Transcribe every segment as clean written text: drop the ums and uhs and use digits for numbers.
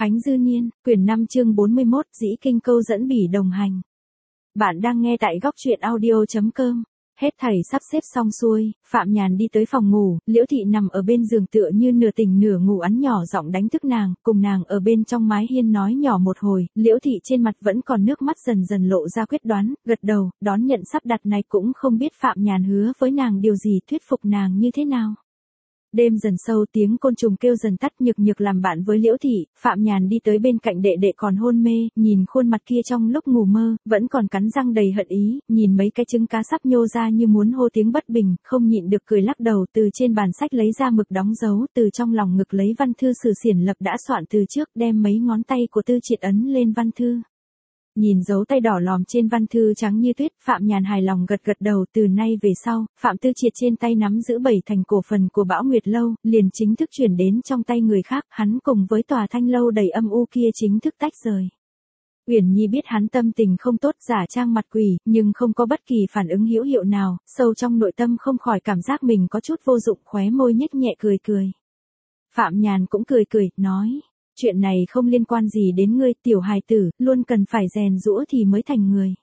Khánh Dư Niên, quyển 5 chương 41, Dĩ Kinh Câu dẫn Bỉ đồng hành. Bạn đang nghe tại góc truyện audio.com. Hết thảy sắp xếp xong xuôi, Phạm Nhàn đi tới phòng ngủ, Liễu Thị nằm ở bên giường tựa như nửa tỉnh nửa ngủ ắn nhỏ giọng đánh thức nàng, cùng nàng ở bên trong mái hiên nói nhỏ một hồi, Liễu Thị trên mặt vẫn còn nước mắt dần dần lộ ra quyết đoán, gật đầu, đón nhận sắp đặt này cũng không biết Phạm Nhàn hứa với nàng điều gì thuyết phục nàng như thế nào. Đêm dần sâu tiếng côn trùng kêu dần tắt nhực nhực làm bạn với Liễu Thị, Phạm Nhàn đi tới bên cạnh đệ đệ còn hôn mê, nhìn khuôn mặt kia trong lúc ngủ mơ, vẫn còn cắn răng đầy hận ý, nhìn mấy cái trứng cá sắp nhô ra như muốn hô tiếng bất bình, không nhịn được cười lắc đầu từ trên bàn sách lấy ra mực đóng dấu, từ trong lòng ngực lấy văn thư sử xiển lập đã soạn từ trước đem mấy ngón tay của Tư Triệt ấn lên văn thư. Nhìn dấu tay đỏ lòm trên văn thư trắng như tuyết, Phạm Nhàn hài lòng gật gật đầu, từ nay về sau, Phạm Tư Triệt trên tay nắm giữ 7 thành cổ phần của Bão Nguyệt Lâu, liền chính thức chuyển đến trong tay người khác, hắn cùng với tòa thanh lâu đầy âm u kia chính thức tách rời. Uyển Nhi biết hắn tâm tình không tốt, giả trang mặt quỷ, nhưng không có bất kỳ phản ứng hữu hiệu nào, sâu trong nội tâm không khỏi cảm giác mình có chút vô dụng, khóe môi nhếch nhẹ cười cười. Phạm Nhàn cũng cười cười, nói. Chuyện này không liên quan gì đến ngươi, tiểu hài tử, luôn cần phải rèn giũa thì mới thành người.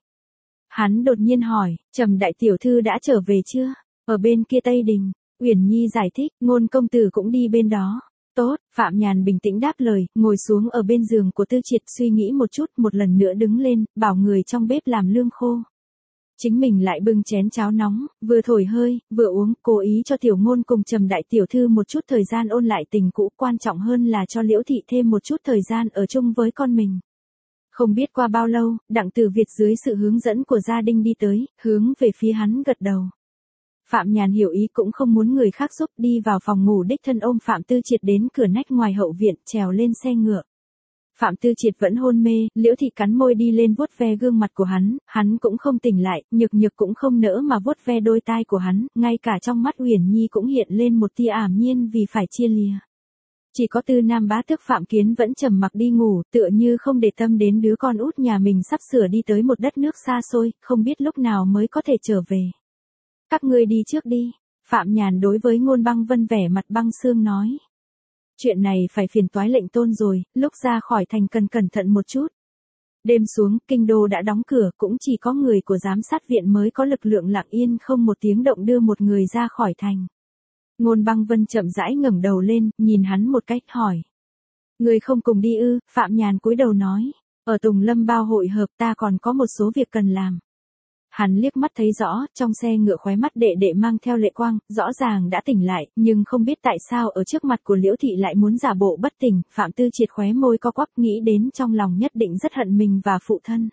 Hắn đột nhiên hỏi, Trầm đại tiểu thư đã trở về chưa? Ở bên kia Tây Đình, Uyển Nhi giải thích, Ngôn công tử cũng đi bên đó. Tốt, Phạm Nhàn bình tĩnh đáp lời, ngồi xuống ở bên giường của Tư Triệt suy nghĩ một chút, một lần nữa đứng lên, bảo người trong bếp làm lương khô. Chính mình lại bưng chén cháo nóng, vừa thổi hơi, vừa uống, cố ý cho Tiểu Ngôn cùng Trầm đại tiểu thư một chút thời gian ôn lại tình cũ, quan trọng hơn là cho Liễu Thị thêm một chút thời gian ở chung với con mình. Không biết qua bao lâu, Đặng Tử Việt dưới sự hướng dẫn của gia đình đi tới, hướng về phía hắn gật đầu. Phạm Nhàn hiểu ý cũng không muốn người khác giúp, đi vào phòng ngủ đích thân ôm Phạm Tư Triệt đến cửa nách ngoài hậu viện, trèo lên xe ngựa. Phạm Tư Triệt vẫn hôn mê, Liễu Thị cắn môi đi lên vuốt ve gương mặt của hắn cũng không tỉnh lại, nhược nhược cũng không nỡ mà vuốt ve đôi tai của hắn, ngay cả trong mắt Uyển Nhi cũng hiện lên một tia ảm nhiên vì phải chia lìa. Chỉ có Tư Nam bá tước Phạm Kiến vẫn trầm mặc đi ngủ, tựa như không để tâm đến đứa con út nhà mình sắp sửa đi tới một đất nước xa xôi, không biết lúc nào mới có thể trở về. Các ngươi đi trước đi, Phạm Nhàn đối với Ngôn Băng Vân vẻ mặt băng xương nói. Chuyện này phải phiền toái lệnh tôn rồi, lúc ra khỏi thành cần cẩn thận một chút. Đêm xuống, kinh đô đã đóng cửa, cũng chỉ có người của giám sát viện mới có lực lượng lặng yên không một tiếng động đưa một người ra khỏi thành. Ngôn Băng Vân chậm rãi ngẩng đầu lên, nhìn hắn một cách hỏi. Người không cùng đi ư? Phạm Nhàn cúi đầu nói. Ở Tùng Lâm Bao hội hợp ta còn có một số việc cần làm. Hắn liếc mắt thấy rõ, trong xe ngựa khóe mắt đệ đệ mang theo lệ quang, rõ ràng đã tỉnh lại, nhưng không biết tại sao ở trước mặt của Liễu Thị lại muốn giả bộ bất tỉnh, Phạm Tư Triệt khóe môi co quắp nghĩ đến trong lòng nhất định rất hận mình và phụ thân.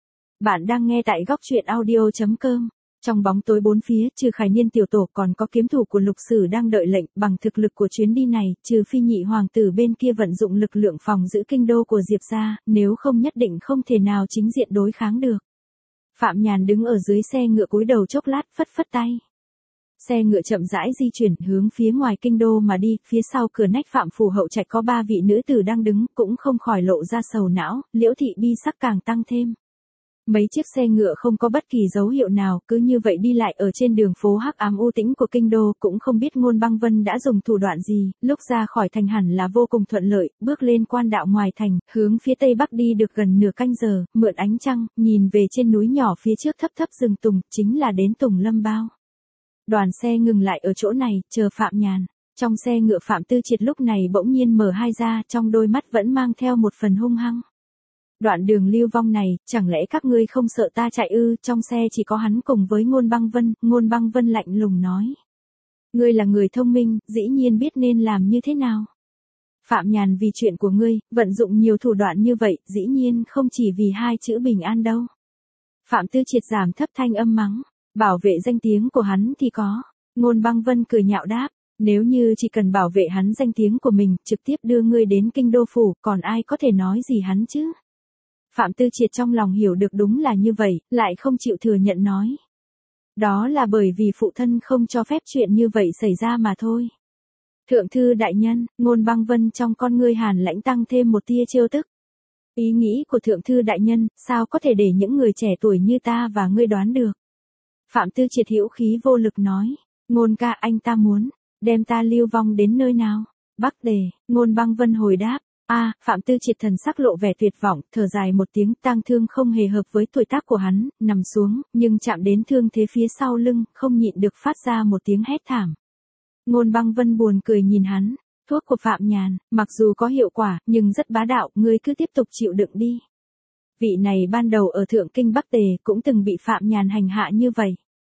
Bạn đang nghe tại góc truyện audio.com. Trong bóng tối bốn phía, trừ Khải Niên tiểu tổ còn có kiếm thủ của Lục Sử đang đợi lệnh, bằng thực lực của chuyến đi này, trừ phi nhị hoàng tử bên kia vận dụng lực lượng phòng giữ kinh đô của Diệp gia, nếu không nhất định không thể nào chính diện đối kháng được. Phạm Nhàn đứng ở dưới xe ngựa cúi đầu chốc lát, phất phất tay. Xe ngựa chậm rãi di chuyển hướng phía ngoài kinh đô mà đi, phía sau cửa nách Phạm phủ hậu trạch có 3 vị nữ tử đang đứng, cũng không khỏi lộ ra sầu não, Liễu Thị bi sắc càng tăng thêm. Mấy chiếc xe ngựa không có bất kỳ dấu hiệu nào, cứ như vậy đi lại ở trên đường phố hắc ám u tĩnh của kinh đô, cũng không biết Ngôn Băng Vân đã dùng thủ đoạn gì, lúc ra khỏi thành hẳn là vô cùng thuận lợi, bước lên quan đạo ngoài thành, hướng phía tây bắc đi được gần nửa canh giờ, mượn ánh trăng, nhìn về trên núi nhỏ phía trước thấp thấp rừng tùng, chính là đến Tùng Lâm Bao. Đoàn xe ngừng lại ở chỗ này, chờ Phạm Nhàn. Trong xe ngựa Phạm Tư Triệt lúc này bỗng nhiên mở hai ra, trong đôi mắt vẫn mang theo một phần hung hăng. Đoạn đường lưu vong này, chẳng lẽ các ngươi không sợ ta chạy ư? Trong xe chỉ có hắn cùng với Ngôn Băng Vân lạnh lùng nói. Ngươi là người thông minh, dĩ nhiên biết nên làm như thế nào. Phạm Nhàn vì chuyện của ngươi, vận dụng nhiều thủ đoạn như vậy, dĩ nhiên không chỉ vì 2 chữ bình an đâu. Phạm Tư Triệt giảm thấp thanh âm mắng, bảo vệ danh tiếng của hắn thì có. Ngôn Băng Vân cười nhạo đáp, nếu như chỉ cần bảo vệ hắn danh tiếng của mình, trực tiếp đưa ngươi đến kinh đô phủ, còn ai có thể nói gì hắn chứ? Phạm Tư Triệt trong lòng hiểu được đúng là như vậy, lại không chịu thừa nhận nói. Đó là bởi vì phụ thân không cho phép chuyện như vậy xảy ra mà thôi. Thượng thư đại nhân, Ngôn Băng Vân trong con ngươi hàn lãnh tăng thêm một tia trêu tức. Ý nghĩ của thượng thư đại nhân, sao có thể để những người trẻ tuổi như ta và ngươi đoán được? Phạm Tư Triệt hữu khí vô lực nói, Ngôn ca anh ta muốn, đem ta lưu vong đến nơi nào? Bắc Đề, Ngôn Băng Vân hồi đáp, Phạm Tư Triệt thần sắc lộ vẻ tuyệt vọng, thở dài một tiếng, tang thương không hề hợp với tuổi tác của hắn, nằm xuống, nhưng chạm đến thương thế phía sau lưng, không nhịn được phát ra một tiếng hét thảm. Ngôn Băng Vân buồn cười nhìn hắn, thuốc của Phạm Nhàn, mặc dù có hiệu quả, nhưng rất bá đạo, ngươi cứ tiếp tục chịu đựng đi. Vị này ban đầu ở Thượng Kinh Bắc Tề cũng từng bị Phạm Nhàn hành hạ như vậy.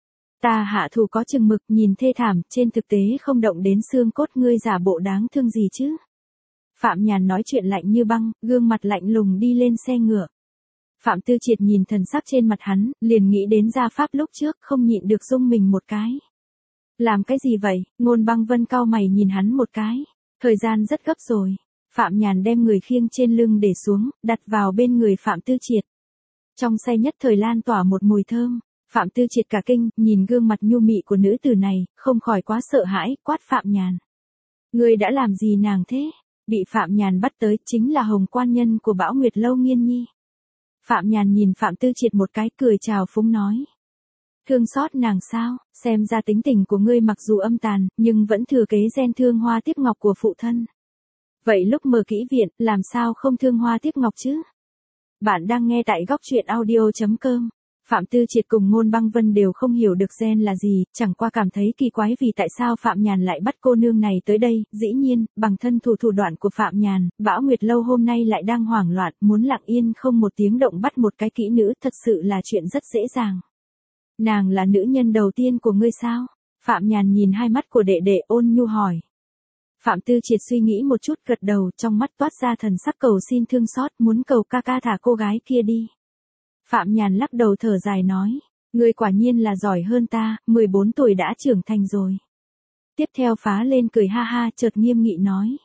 Ta hạ thủ có chừng mực, nhìn thê thảm, trên thực tế không động đến xương cốt, ngươi giả bộ đáng thương gì chứ. Phạm Nhàn nói chuyện lạnh như băng, gương mặt lạnh lùng đi lên xe ngựa. Phạm Tư Triệt nhìn thần sắc trên mặt hắn, liền nghĩ đến gia pháp lúc trước, không nhịn được rung mình một cái. Làm cái gì vậy? Ngôn Băng Vân cau mày nhìn hắn một cái. Thời gian rất gấp rồi. Phạm Nhàn đem người khiêng trên lưng để xuống, đặt vào bên người Phạm Tư Triệt. Trong xe nhất thời lan tỏa một mùi thơm. Phạm Tư Triệt cả kinh, nhìn gương mặt nhu mị của nữ tử này, không khỏi quá sợ hãi, quát Phạm Nhàn. Ngươi đã làm gì nàng thế? Bị Phạm Nhàn bắt tới chính là Hồng Quan Nhân của Bão Nguyệt Lâu Nghiên Nhi. Phạm Nhàn nhìn Phạm Tư Triệt một cái, cười chào phúng nói. Thương xót nàng sao, xem ra tính tình của ngươi mặc dù âm tàn, nhưng vẫn thừa kế gen thương hoa tiếp ngọc của phụ thân. Vậy lúc mở kỹ viện, làm sao không thương hoa tiếp ngọc chứ? Bạn đang nghe tại góc truyện audio.com. Phạm Tư Triệt cùng Ngôn Băng Vân đều không hiểu được gen là gì, chẳng qua cảm thấy kỳ quái vì tại sao Phạm Nhàn lại bắt cô nương này tới đây, dĩ nhiên, bằng thân thủ đoạn của Phạm Nhàn, Bão Nguyệt Lâu hôm nay lại đang hoảng loạn, muốn lặng yên không một tiếng động bắt một cái kỹ nữ, thật sự là chuyện rất dễ dàng. Nàng là nữ nhân đầu tiên của ngươi sao? Phạm Nhàn nhìn hai mắt của đệ đệ ôn nhu hỏi. Phạm Tư Triệt suy nghĩ một chút gật đầu, trong mắt toát ra thần sắc cầu xin thương xót, muốn cầu ca ca thả cô gái kia đi. Phạm Nhàn lắc đầu thở dài nói, ngươi quả nhiên là giỏi hơn ta, 14 tuổi đã trưởng thành rồi. Tiếp theo phá lên cười ha ha, chợt nghiêm nghị nói.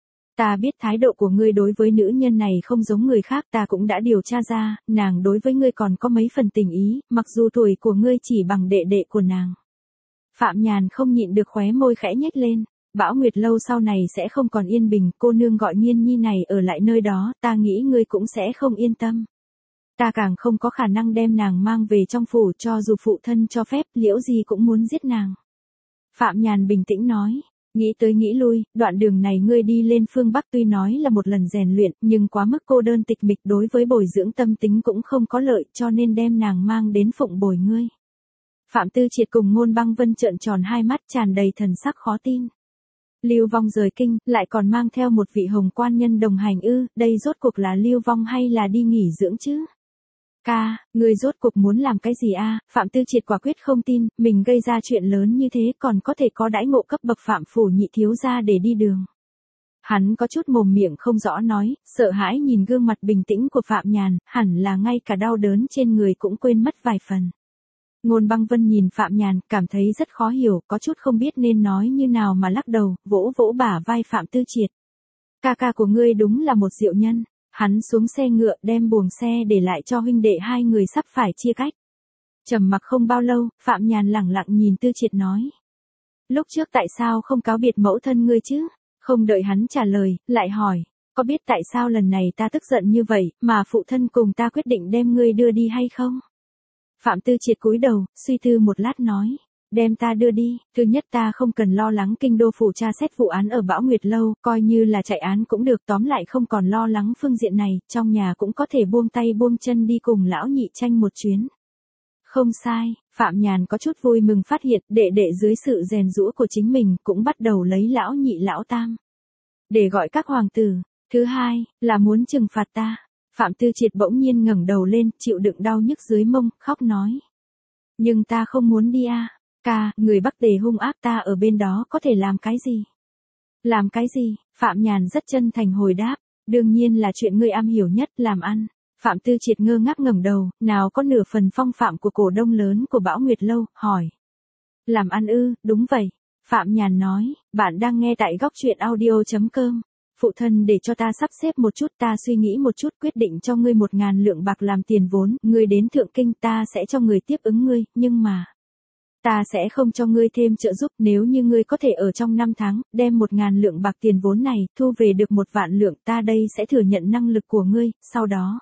Ta biết thái độ của ngươi đối với nữ nhân này không giống người khác, ta cũng đã điều tra ra, nàng đối với ngươi còn có mấy phần tình ý, mặc dù tuổi của ngươi chỉ bằng đệ đệ của nàng. Phạm Nhàn không nhịn được khóe môi khẽ nhếch lên, Bão Nguyệt Lâu sau này sẽ không còn yên bình, cô nương gọi Nghiên Nhi này ở lại nơi đó, ta nghĩ ngươi cũng sẽ không yên tâm. Ta càng không có khả năng đem nàng mang về trong phủ, cho dù phụ thân cho phép, Liễu gì cũng muốn giết nàng. Phạm Nhàn bình tĩnh nói. Nghĩ tới nghĩ lui, đoạn đường này ngươi đi lên phương Bắc tuy nói là một lần rèn luyện, nhưng quá mức cô đơn tịch mịch, đối với bồi dưỡng tâm tính cũng không có lợi, cho nên đem nàng mang đến phụng bồi ngươi. Phạm Tư Triệt cùng Ngôn Băng Vân trợn tròn hai mắt, tràn đầy thần sắc khó tin. Lưu Vong rời kinh, lại còn mang theo một vị Hồng Quan Nhân đồng hành ư, đây rốt cuộc là Lưu Vong hay là đi nghỉ dưỡng chứ? Ca, ngươi rốt cuộc muốn làm cái gì a? Phạm Tư Triệt quả quyết không tin, mình gây ra chuyện lớn như thế còn có thể có đãi ngộ cấp bậc Phạm phủ nhị thiếu gia để đi đường. Hắn có chút mồm miệng không rõ nói, sợ hãi nhìn gương mặt bình tĩnh của Phạm Nhàn, hẳn là ngay cả đau đớn trên người cũng quên mất vài phần. Ngôn Băng Vân nhìn Phạm Nhàn, cảm thấy rất khó hiểu, có chút không biết nên nói như nào mà lắc đầu, vỗ vỗ bả vai Phạm Tư Triệt. Ca ca của ngươi đúng là một diệu nhân. Hắn xuống xe ngựa, đem buồng xe để lại cho huynh đệ hai người sắp phải chia cách. Trầm mặc không bao lâu, Phạm Nhàn lẳng lặng nhìn Tư Triệt nói. Lúc trước tại sao không cáo biệt mẫu thân ngươi chứ? Không đợi hắn trả lời, lại hỏi. Có biết tại sao lần này ta tức giận như vậy, mà phụ thân cùng ta quyết định đem ngươi đưa đi hay không? Phạm Tư Triệt cúi đầu, suy tư một lát nói. Đem ta đưa đi, thứ nhất ta không cần lo lắng kinh đô phủ tra xét vụ án ở Bão Nguyệt Lâu, coi như là chạy án cũng được, tóm lại không còn lo lắng phương diện này, trong nhà cũng có thể buông tay buông chân đi cùng lão nhị tranh một chuyến. Không sai, Phạm Nhàn có chút vui mừng phát hiện đệ đệ dưới sự rèn giũa của chính mình cũng bắt đầu lấy lão nhị lão tam để gọi các hoàng tử. Thứ hai, là muốn trừng phạt ta. Phạm Tư Triệt bỗng nhiên ngẩng đầu lên, chịu đựng đau nhức dưới mông, khóc nói. Nhưng ta không muốn đi a. Ca, người Bắc Tề hung ác, ta ở bên đó có thể làm cái gì? Làm cái gì? Phạm Nhàn rất chân thành hồi đáp, đương nhiên là chuyện ngươi am hiểu nhất, làm ăn. Phạm Tư Triệt ngơ ngác ngẩng đầu, nào có nửa phần phong phạm của cổ đông lớn của Bão Nguyệt Lâu, hỏi. Làm ăn ư, đúng vậy. Phạm Nhàn nói, bạn đang nghe tại góc truyện audio.com. Phụ thân để cho ta sắp xếp một chút, ta suy nghĩ một chút, quyết định cho ngươi 1.000 lượng bạc làm tiền vốn, ngươi đến Thượng Kinh ta sẽ cho người tiếp ứng ngươi, nhưng mà ta sẽ không cho ngươi thêm trợ giúp, nếu như ngươi có thể ở trong 5 tháng, đem 1.000 lượng bạc tiền vốn này, thu về được 1 vạn lượng, ta đây sẽ thừa nhận năng lực của ngươi, sau đó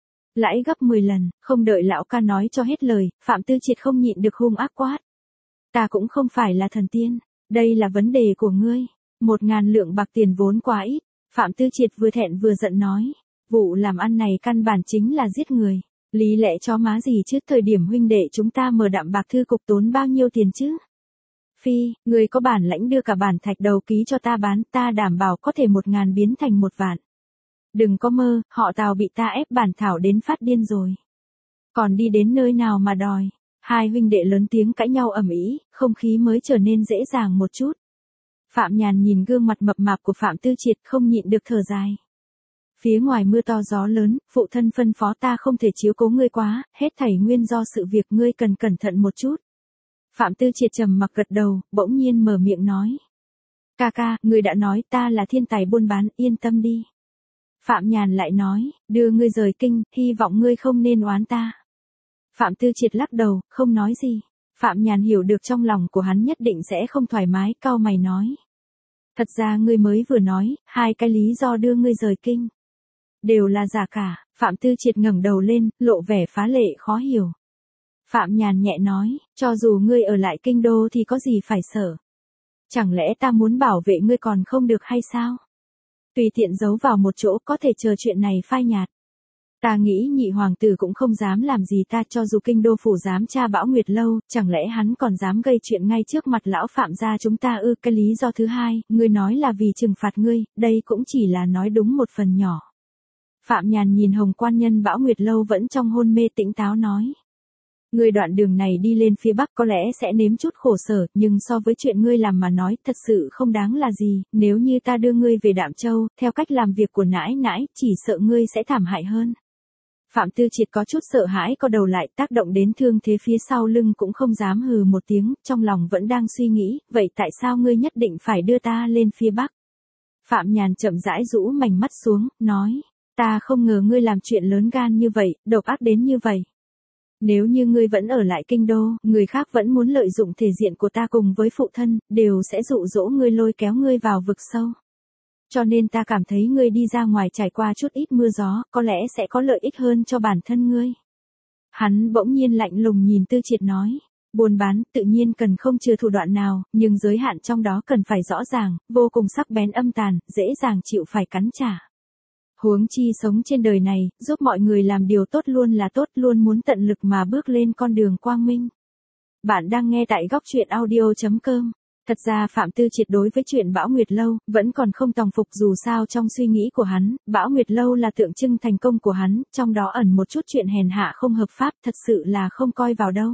lãi gấp 10 lần, không đợi lão ca nói cho hết lời, Phạm Tư Triệt không nhịn được hung ác quát. Ta cũng không phải là thần tiên, đây là vấn đề của ngươi, 1.000 lượng bạc tiền vốn quá ít. Phạm Tư Triệt vừa thẹn vừa giận nói. Vụ làm ăn này căn bản chính là giết người. Lý lẽ chó má gì chứ, thời điểm huynh đệ chúng ta mở đạm bạc thư cục tốn bao nhiêu tiền chứ? Phi, người có bản lãnh đưa cả bản thạch đầu ký cho ta bán, ta đảm bảo có thể 1.000 biến thành 1 vạn. Đừng có mơ, họ Tào bị ta ép bản thảo đến phát điên rồi. Còn đi đến nơi nào mà đòi. Hai huynh đệ lớn tiếng cãi nhau ầm ĩ, không khí mới trở nên dễ dàng một chút. Phạm Nhàn nhìn gương mặt mập mạp của Phạm Tư Triệt không nhịn được thở dài. Phía ngoài mưa to gió lớn, phụ thân phân phó ta không thể chiếu cố ngươi quá, hết thảy nguyên do sự việc ngươi cần cẩn thận một chút. Phạm Tư Triệt trầm mặc gật đầu, bỗng nhiên mở miệng nói. Ca ca, ngươi đã nói ta là thiên tài buôn bán, yên tâm đi. Phạm Nhàn lại nói, đưa ngươi rời kinh, hy vọng ngươi không nên oán ta. Phạm Tư Triệt lắc đầu, không nói gì. Phạm Nhàn hiểu được trong lòng của hắn nhất định sẽ không thoải mái, cau mày nói. Thật ra ngươi mới vừa nói, 2 cái lý do đưa ngươi rời kinh. Đều là giả cả. Phạm Tư Triệt ngẩng đầu lên, lộ vẻ phá lệ khó hiểu. Phạm Nhàn nhẹ nói, cho dù ngươi ở lại kinh đô thì có gì phải sợ. Chẳng lẽ ta muốn bảo vệ ngươi còn không được hay sao? Tùy tiện giấu vào một chỗ có thể chờ chuyện này phai nhạt. Ta nghĩ nhị hoàng tử cũng không dám làm gì ta, cho dù kinh đô phủ dám tra Bão Nguyệt lâu, chẳng lẽ hắn còn dám gây chuyện ngay trước mặt lão Phạm gia chúng ta ư? Cái lý do thứ hai, ngươi nói là vì trừng phạt ngươi, đây cũng chỉ là nói đúng một phần nhỏ. Phạm Nhàn nhìn Hồng quan nhân Bão Nguyệt lâu vẫn trong hôn mê tỉnh táo nói. Ngươi đoạn đường này đi lên phía Bắc có lẽ sẽ nếm chút khổ sở, nhưng so với chuyện ngươi làm mà nói thật sự không đáng là gì, nếu như ta đưa ngươi về Đạm Châu, theo cách làm việc của nãi nãi, chỉ sợ ngươi sẽ thảm hại hơn. Phạm Tư Triệt có chút sợ hãi co đầu lại, tác động đến thương thế phía sau lưng cũng không dám hừ một tiếng, trong lòng vẫn đang suy nghĩ, vậy tại sao ngươi nhất định phải đưa ta lên phía Bắc? Phạm Nhàn chậm rãi rũ mảnh mắt xuống, nói, ta không ngờ ngươi làm chuyện lớn gan như vậy, độc ác đến như vậy. Nếu như ngươi vẫn ở lại kinh đô, người khác vẫn muốn lợi dụng thể diện của ta cùng với phụ thân, đều sẽ dụ dỗ ngươi lôi kéo ngươi vào vực sâu. Cho nên ta cảm thấy ngươi đi ra ngoài trải qua chút ít mưa gió, có lẽ sẽ có lợi ích hơn cho bản thân ngươi. Hắn bỗng nhiên lạnh lùng nhìn Tư Triệt nói, buôn bán tự nhiên cần không chừa thủ đoạn nào, nhưng giới hạn trong đó cần phải rõ ràng, vô cùng sắc bén âm tàn, dễ dàng chịu phải cắn trả. Huống chi sống trên đời này, giúp mọi người làm điều tốt luôn là tốt, luôn muốn tận lực mà bước lên con đường quang minh. Bạn đang nghe tại góc truyện audio.com. Thật ra Phạm Tư Triệt đối với chuyện Bão Nguyệt lâu, vẫn còn không tòng phục, dù sao trong suy nghĩ của hắn, Bão Nguyệt lâu là tượng trưng thành công của hắn, trong đó ẩn một chút chuyện hèn hạ không hợp pháp, thật sự là không coi vào đâu.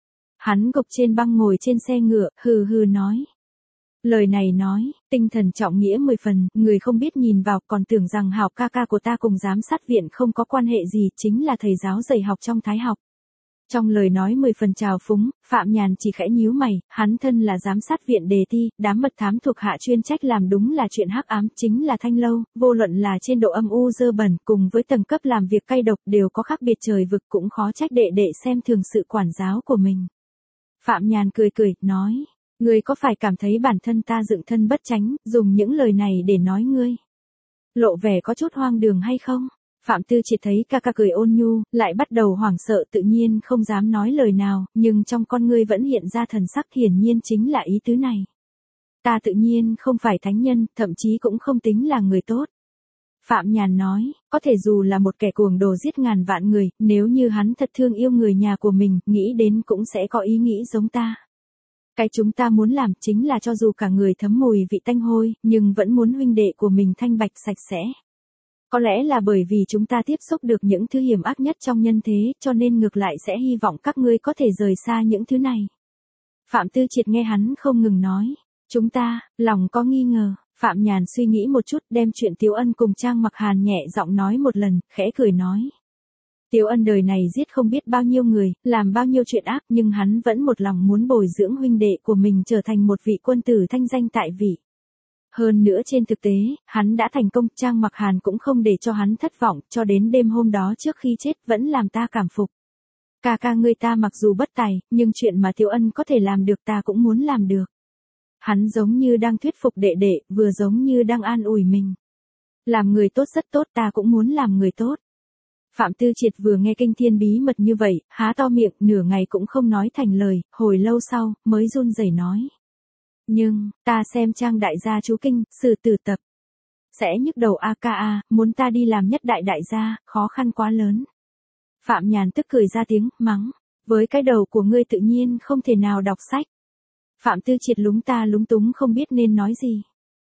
Hắn gục trên băng ngồi trên xe ngựa, hừ hừ nói. Lời này nói, tinh thần trọng nghĩa 10 phần, người không biết nhìn vào còn tưởng rằng Hảo ca ca của ta cùng giám sát viện không có quan hệ gì, chính là thầy giáo dạy học trong Thái học. Trong lời nói 10 phần trào phúng, Phạm Nhàn chỉ khẽ nhíu mày, hắn thân là giám sát viện đề thi, đám mật thám thuộc hạ chuyên trách làm đúng là chuyện hắc ám, chính là Thanh lâu, vô luận là trên độ âm u dơ bẩn, cùng với tầng cấp làm việc cay độc đều có khác biệt trời vực, cũng khó trách đệ đệ xem thường sự quản giáo của mình. Phạm Nhàn cười cười, nói, ngươi có phải cảm thấy bản thân ta dựng thân bất chánh, dùng những lời này để nói ngươi lộ vẻ có chút hoang đường hay không? Phạm Tư Triệt thấy ca ca cười ôn nhu, lại bắt đầu hoảng sợ, tự nhiên không dám nói lời nào, nhưng trong con ngươi vẫn hiện ra thần sắc, hiển nhiên chính là ý tứ này. Ta tự nhiên không phải thánh nhân, thậm chí cũng không tính là người tốt. Phạm Nhàn nói, có thể dù là một kẻ cuồng đồ giết ngàn vạn người, nếu như hắn thật thương yêu người nhà của mình, nghĩ đến cũng sẽ có ý nghĩ giống ta. Cái chúng ta muốn làm chính là cho dù cả người thấm mùi vị tanh hôi, nhưng vẫn muốn huynh đệ của mình thanh bạch sạch sẽ. Có lẽ là bởi vì chúng ta tiếp xúc được những thứ hiểm ác nhất trong nhân thế, cho nên ngược lại sẽ hy vọng các ngươi có thể rời xa những thứ này. Phạm Tư Triệt nghe hắn không ngừng nói, chúng ta, lòng có nghi ngờ. Phạm Nhàn suy nghĩ một chút, đem chuyện Tiếu Ân cùng Trang Mặc Hàn nhẹ giọng nói một lần, khẽ cười nói. Tiếu Ân đời này giết không biết bao nhiêu người, làm bao nhiêu chuyện ác, nhưng hắn vẫn một lòng muốn bồi dưỡng huynh đệ của mình trở thành một vị quân tử thanh danh tại vị. Hơn nữa trên thực tế, hắn đã thành công, Trang Mặc Hàn cũng không để cho hắn thất vọng, cho đến đêm hôm đó trước khi chết vẫn làm ta cảm phục. Ca ca ngươi ta mặc dù bất tài, nhưng chuyện mà Tiếu Ân có thể làm được ta cũng muốn làm được. Hắn giống như đang thuyết phục đệ đệ, vừa giống như đang an ủi mình. Làm người tốt rất tốt, ta cũng muốn làm người tốt. Phạm Tư Triệt vừa nghe kinh thiên bí mật như vậy, há to miệng, nửa ngày cũng không nói thành lời, hồi lâu sau, mới run rẩy nói. Nhưng, ta xem Trang đại gia chú kinh, Sử Tử tập. sẽ nhức đầu a ca a, muốn ta đi làm nhất đại đại gia, khó khăn quá lớn. Phạm Nhàn tức cười ra tiếng, mắng, với cái đầu của ngươi tự nhiên không thể nào đọc sách. Phạm Tư Triệt lúng ta lúng túng không biết nên nói gì.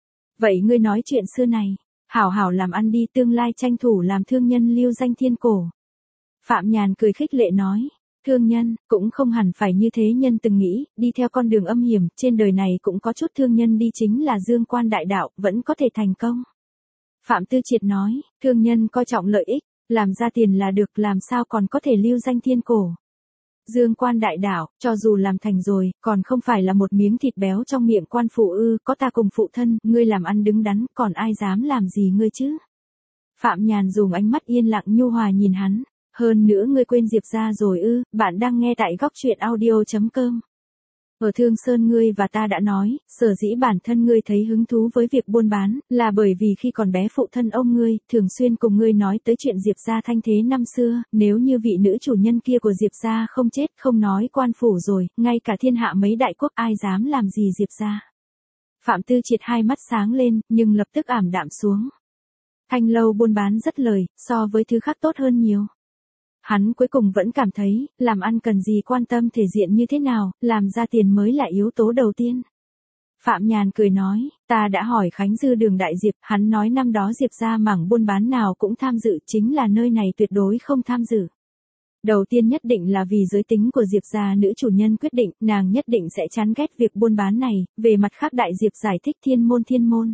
Vậy ngươi nói chuyện xưa này, hảo hảo làm ăn đi, tương lai tranh thủ làm thương nhân lưu danh thiên cổ. Phạm Nhàn cười khích lệ nói, thương nhân, cũng không hẳn phải như thế nhân từng nghĩ, đi theo con đường âm hiểm, trên đời này cũng có chút thương nhân đi chính là dương quan đại đạo, vẫn có thể thành công. Phạm Tư Triệt nói, thương nhân coi trọng lợi ích, làm ra tiền là được, làm sao còn có thể lưu danh thiên cổ. Dương quan đại đạo, cho dù làm thành rồi, còn không phải là một miếng thịt béo trong miệng quan phụ ư, có ta cùng phụ thân, ngươi làm ăn đứng đắn, còn ai dám làm gì ngươi chứ. Phạm Nhàn dùng ánh mắt yên lặng nhu hòa nhìn hắn, hơn nữa ngươi quên Diệp gia rồi ư, bạn đang nghe tại góc truyện audio.com. Ở Thương Sơn ngươi và ta đã nói, sở dĩ bản thân ngươi thấy hứng thú với việc buôn bán, là bởi vì khi còn bé phụ thân ông ngươi, thường xuyên cùng ngươi nói tới chuyện Diệp gia thanh thế năm xưa, nếu như vị nữ chủ nhân kia của Diệp gia không chết, không nói quan phủ rồi, ngay cả thiên hạ mấy đại quốc ai dám làm gì Diệp gia. Phạm Tư Triệt hai mắt sáng lên, nhưng lập tức ảm đạm xuống. Thanh lâu buôn bán rất lời, so với thứ khác tốt hơn nhiều. Hắn cuối cùng vẫn cảm thấy, làm ăn cần gì quan tâm thể diện như thế nào, làm ra tiền mới là yếu tố đầu tiên. Phạm Nhàn cười nói, ta đã hỏi Khánh Dư Đường Đại Diệp, hắn nói năm đó Diệp ra mảng buôn bán nào cũng tham dự, chính là nơi này tuyệt đối không tham dự. Đầu tiên nhất định là vì giới tính của Diệp gia nữ chủ nhân quyết định, nàng nhất định sẽ chán ghét việc buôn bán này, về mặt khác Đại Diệp giải thích thiên môn.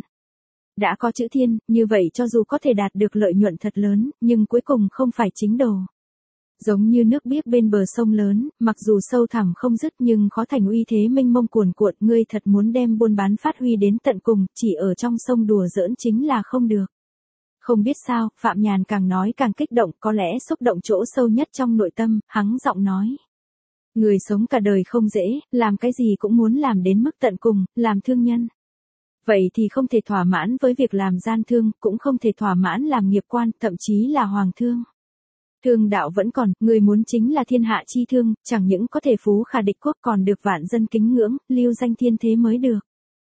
Đã có chữ thiên, như vậy cho dù có thể đạt được lợi nhuận thật lớn, nhưng cuối cùng không phải chính đồ. Giống như nước biếc bên bờ sông lớn, mặc dù sâu thẳm không dứt nhưng khó thành uy thế mênh mông cuồn cuộn, ngươi thật muốn đem buôn bán phát huy đến tận cùng, chỉ ở trong sông đùa giỡn chính là không được. Không biết sao, Phạm Nhàn càng nói càng kích động, có lẽ xúc động chỗ sâu nhất trong nội tâm, hắng giọng nói. Người sống cả đời không dễ, làm cái gì cũng muốn làm đến mức tận cùng, làm thương nhân. Vậy thì không thể thỏa mãn với việc làm gian thương, cũng không thể thỏa mãn làm nghiệp quan, thậm chí là hoàng thương. Thương đạo vẫn còn, người muốn chính là thiên hạ chi thương, chẳng những có thể phú khả địch quốc còn được vạn dân kính ngưỡng, lưu danh thiên thế mới được.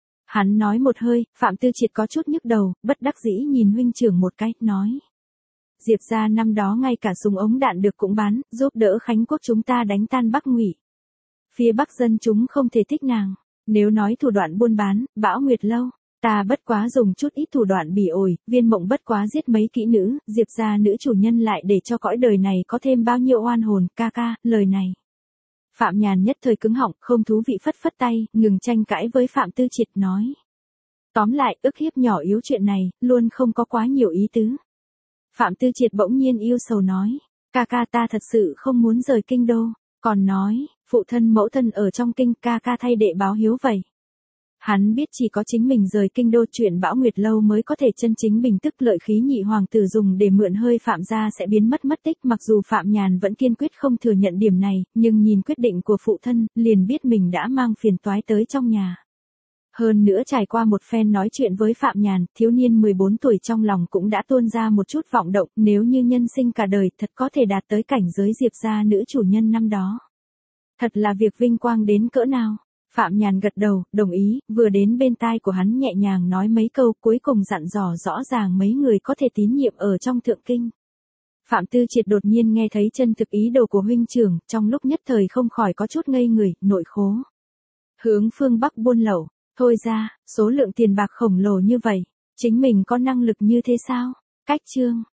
Hắn nói một hơi, Phạm Tư Triệt có chút nhức đầu, bất đắc dĩ nhìn huynh trưởng một cái, nói. Diệp gia năm đó ngay cả súng ống đạn được cũng bán, giúp đỡ Khánh quốc chúng ta đánh tan Bắc Ngụy. Phía Bắc dân chúng không thể thích nàng. Nếu nói thủ đoạn buôn bán, Bão Nguyệt Lâu, ta bất quá dùng chút ít thủ đoạn bỉ ổi, Viên Mộng bất quá giết mấy kỹ nữ, Diệp gia nữ chủ nhân lại để cho cõi đời này có thêm bao nhiêu oan hồn, ca ca, lời này. Phạm Nhàn nhất thời cứng họng, không thú vị phất phất tay, ngừng tranh cãi với Phạm Tư Triệt nói. Tóm lại, ức hiếp nhỏ yếu chuyện này, luôn không có quá nhiều ý tứ. Phạm Tư Triệt bỗng nhiên yêu sầu nói, ca ca ta thật sự không muốn rời kinh đô, còn nói, phụ thân mẫu thân ở trong kinh, ca ca thay đệ báo hiếu vậy. Hắn biết chỉ có chính mình rời kinh đô, chuyện Bão Nguyệt Lâu mới có thể chân chính bình tức, lợi khí nhị hoàng tử dùng để mượn hơi Phạm gia sẽ biến mất tích, mặc dù Phạm Nhàn vẫn kiên quyết không thừa nhận điểm này, nhưng nhìn quyết định của phụ thân, liền biết mình đã mang phiền toái tới trong nhà. Hơn nữa trải qua một phen nói chuyện với Phạm Nhàn, thiếu niên 14 tuổi trong lòng cũng đã tuôn ra một chút vọng động, nếu như nhân sinh cả đời thật có thể đạt tới cảnh giới Diệp gia nữ chủ nhân năm đó. Thật là việc vinh quang đến cỡ nào. Phạm Nhàn gật đầu, đồng ý, vừa đến bên tai của hắn nhẹ nhàng nói mấy câu, cuối cùng dặn dò rõ ràng mấy người có thể tín nhiệm ở trong thượng kinh. Phạm Tư Triệt đột nhiên nghe thấy chân thực ý đồ của huynh trưởng, trong lúc nhất thời không khỏi có chút ngây người, nội khố. Hướng phương Bắc buôn lậu, thôi ra, số lượng tiền bạc khổng lồ như vậy, chính mình có năng lực như thế sao? Cách chương